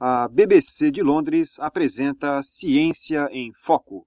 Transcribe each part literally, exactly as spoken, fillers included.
A B B C de Londres apresenta Ciência em Foco.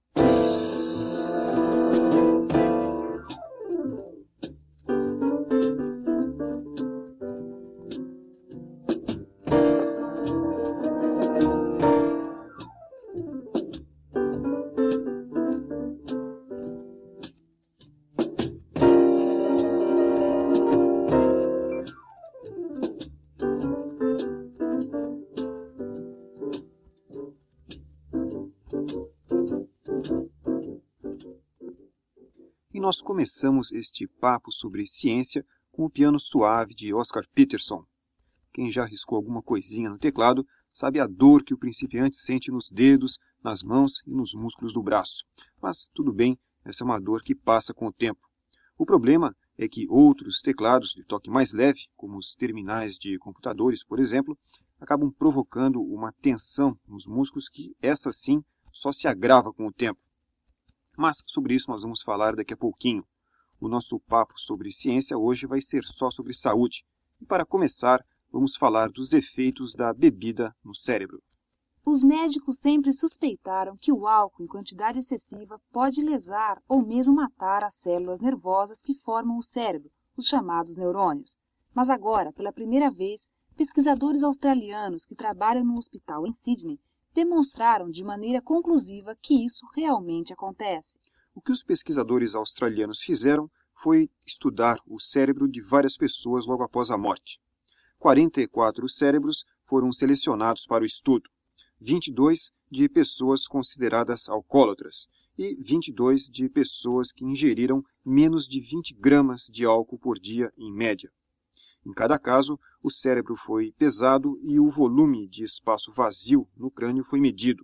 E nós começamos este papo sobre ciência com o piano suave de Oscar Peterson. Quem já riscou alguma coisinha no teclado sabe a dor que o principiante sente nos dedos, nas mãos e nos músculos do braço. Mas tudo bem, essa é uma dor que passa com o tempo. O problema é que outros teclados de toque mais leve, como os terminais de computadores, por exemplo, acabam provocando uma tensão nos músculos que, essa sim, só se agrava com o tempo. Mas sobre isso nós vamos falar daqui a pouquinho. O nosso papo sobre ciência hoje vai ser só sobre saúde. E para começar, vamos falar dos efeitos da bebida no cérebro. Os médicos sempre suspeitaram que o álcool em quantidade excessiva pode lesar ou mesmo matar as células nervosas que formam o cérebro, os chamados neurônios. Mas agora, pela primeira vez, pesquisadores australianos que trabalham no hospital em Sydney demonstraram de maneira conclusiva que isso realmente acontece. O que os pesquisadores australianos fizeram foi estudar o cérebro de várias pessoas logo após a morte. quarenta e quatro cérebros foram selecionados para o estudo, vinte e dois de pessoas consideradas alcoólatras e vinte e dois de pessoas que ingeriram menos de vinte gramas de álcool por dia em média. Em cada caso, o cérebro foi pesado e o volume de espaço vazio no crânio foi medido.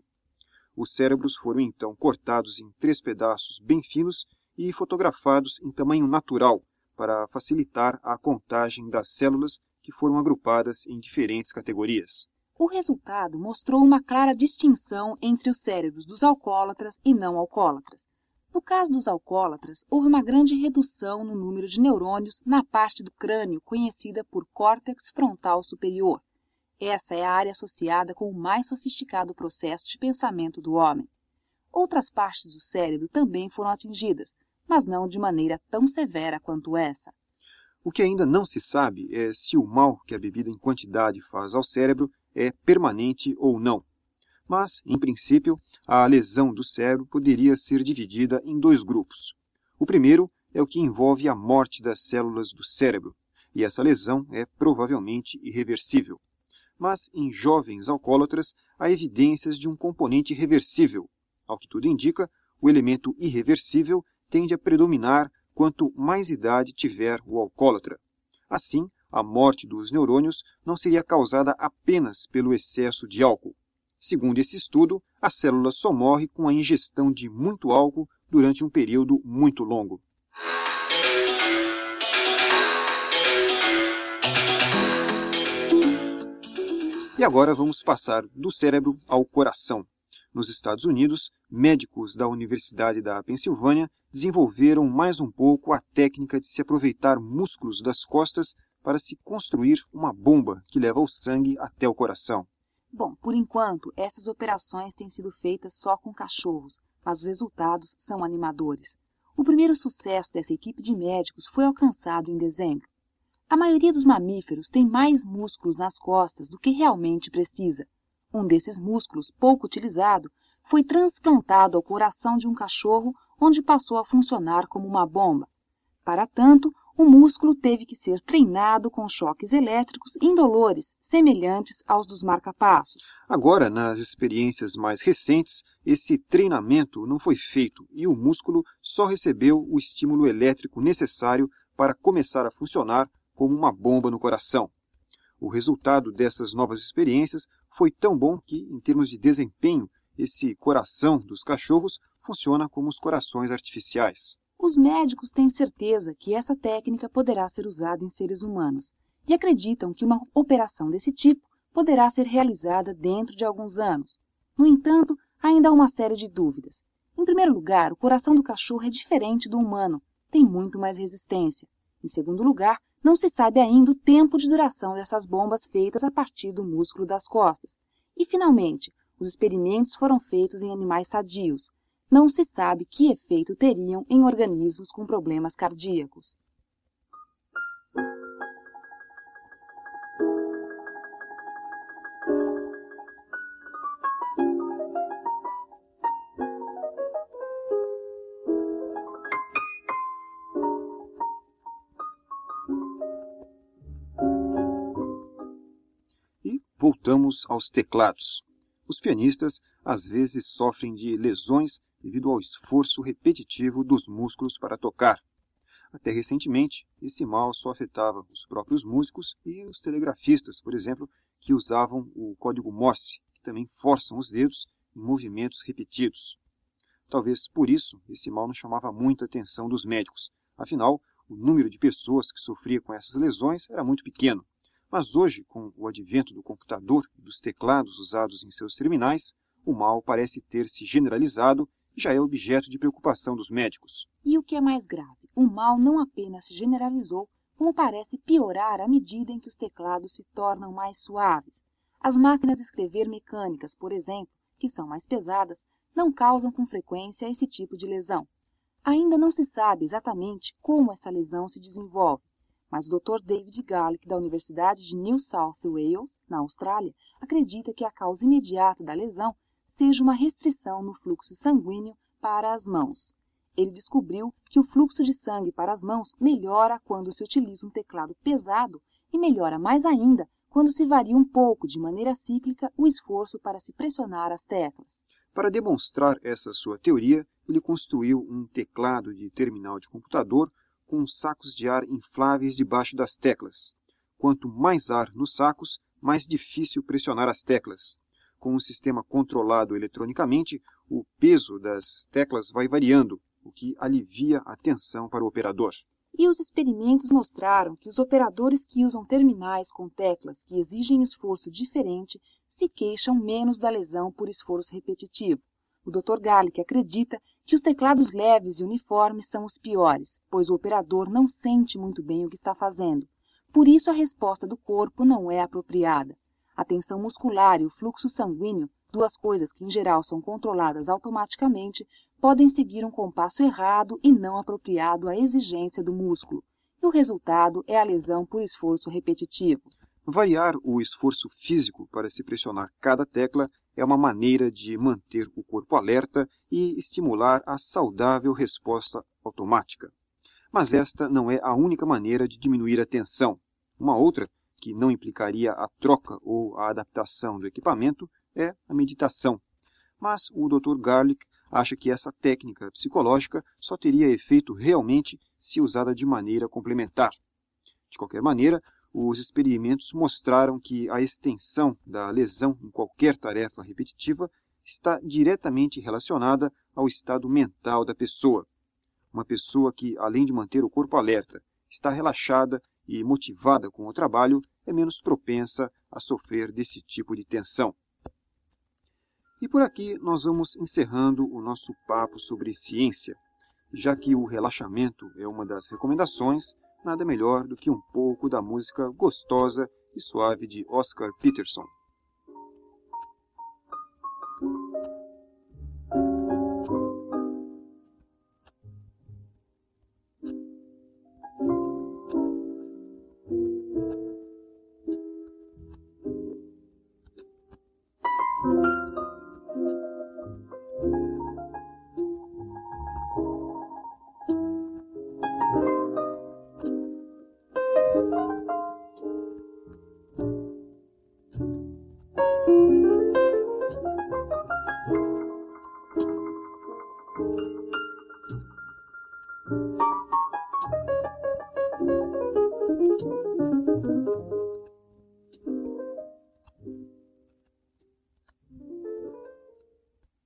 Os cérebros foram então cortados em três pedaços bem finos e fotografados em tamanho natural para facilitar a contagem das células que foram agrupadas em diferentes categorias. O resultado mostrou uma clara distinção entre os cérebros dos alcoólatras e não alcoólatras. No caso dos alcoólatras, houve uma grande redução no número de neurônios na parte do crânio conhecida por córtex frontal superior. Essa é a área associada com o mais sofisticado processo de pensamento do homem. Outras partes do cérebro também foram atingidas, mas não de maneira tão severa quanto essa. O que ainda não se sabe é se o mal que a bebida em quantidade faz ao cérebro é permanente ou não. Mas, em princípio, a lesão do cérebro poderia ser dividida em dois grupos. O primeiro é o que envolve a morte das células do cérebro, e essa lesão é provavelmente irreversível. Mas, em jovens alcoólatras, há evidências de um componente reversível. Ao que tudo indica, o elemento irreversível tende a predominar quanto mais idade tiver o alcoólatra. Assim, a morte dos neurônios não seria causada apenas pelo excesso de álcool. Segundo esse estudo, a célula só morre com a ingestão de muito álcool durante um período muito longo. E agora vamos passar do cérebro ao coração. Nos Estados Unidos, médicos da Universidade da Pensilvânia desenvolveram mais um pouco a técnica de se aproveitar músculos das costas para se construir uma bomba que leva o sangue até o coração. Bom, por enquanto, essas operações têm sido feitas só com cachorros, mas os resultados são animadores. O primeiro sucesso dessa equipe de médicos foi alcançado em dezembro. A maioria dos mamíferos tem mais músculos nas costas do que realmente precisa. Um desses músculos, pouco utilizado, foi transplantado ao coração de um cachorro, onde passou a funcionar como uma bomba. Para tanto, o músculo teve que ser treinado com choques elétricos indolores, semelhantes aos dos marca-passos. Agora, nas experiências mais recentes, esse treinamento não foi feito e o músculo só recebeu o estímulo elétrico necessário para começar a funcionar como uma bomba no coração. O resultado dessas novas experiências foi tão bom que, em termos de desempenho, esse coração dos cachorros funciona como os corações artificiais. Os médicos têm certeza que essa técnica poderá ser usada em seres humanos e acreditam que uma operação desse tipo poderá ser realizada dentro de alguns anos. No entanto, ainda há uma série de dúvidas. Em primeiro lugar, o coração do cachorro é diferente do humano, tem muito mais resistência. Em segundo lugar, não se sabe ainda o tempo de duração dessas bombas feitas a partir do músculo das costas. E, finalmente, os experimentos foram feitos em animais sadios. Não se sabe que efeito teriam em organismos com problemas cardíacos. E voltamos aos teclados. Os pianistas às vezes sofrem de lesões devido ao esforço repetitivo dos músculos para tocar. Até recentemente, esse mal só afetava os próprios músicos e os telegrafistas, por exemplo, que usavam o código Morse, que também forçam os dedos em movimentos repetidos. Talvez por isso esse mal não chamava muita atenção dos médicos. Afinal, o número de pessoas que sofria com essas lesões era muito pequeno. Mas hoje, com o advento do computador e dos teclados usados em seus terminais, o mal parece ter se generalizado e já é objeto de preocupação dos médicos. E o que é mais grave, o mal não apenas se generalizou, como parece piorar à medida em que os teclados se tornam mais suaves. As máquinas de escrever mecânicas, por exemplo, que são mais pesadas, não causam com frequência esse tipo de lesão. Ainda não se sabe exatamente como essa lesão se desenvolve, mas o doutor David Garlick, da Universidade de New South Wales, na Austrália, acredita que a causa imediata da lesão seja uma restrição no fluxo sanguíneo para as mãos. Ele descobriu que o fluxo de sangue para as mãos melhora quando se utiliza um teclado pesado e melhora mais ainda quando se varia um pouco, de maneira cíclica, o esforço para se pressionar as teclas. Para demonstrar essa sua teoria, ele construiu um teclado de terminal de computador com sacos de ar infláveis debaixo das teclas. Quanto mais ar nos sacos, mais difícil pressionar as teclas. Com um sistema controlado eletronicamente, o peso das teclas vai variando, o que alivia a tensão para o operador. E os experimentos mostraram que os operadores que usam terminais com teclas que exigem esforço diferente se queixam menos da lesão por esforço repetitivo. O doutor Garlick acredita que os teclados leves e uniformes são os piores, pois o operador não sente muito bem o que está fazendo. Por isso a resposta do corpo não é apropriada. A tensão muscular e o fluxo sanguíneo, duas coisas que em geral são controladas automaticamente, podem seguir um compasso errado e não apropriado à exigência do músculo. E o resultado é a lesão por esforço repetitivo. Variar o esforço físico para se pressionar cada tecla é uma maneira de manter o corpo alerta e estimular a saudável resposta automática. Mas esta não é a única maneira de diminuir a tensão. Uma outra, que não implicaria a troca ou a adaptação do equipamento, é a meditação. Mas o doutor Garlick acha que essa técnica psicológica só teria efeito realmente se usada de maneira complementar. De qualquer maneira, os experimentos mostraram que a extensão da lesão em qualquer tarefa repetitiva está diretamente relacionada ao estado mental da pessoa. Uma pessoa que, além de manter o corpo alerta, está relaxada e motivada com o trabalho, é menos propensa a sofrer desse tipo de tensão. E por aqui nós vamos encerrando o nosso papo sobre ciência. Já que o relaxamento é uma das recomendações, nada melhor do que um pouco da música gostosa e suave de Oscar Peterson.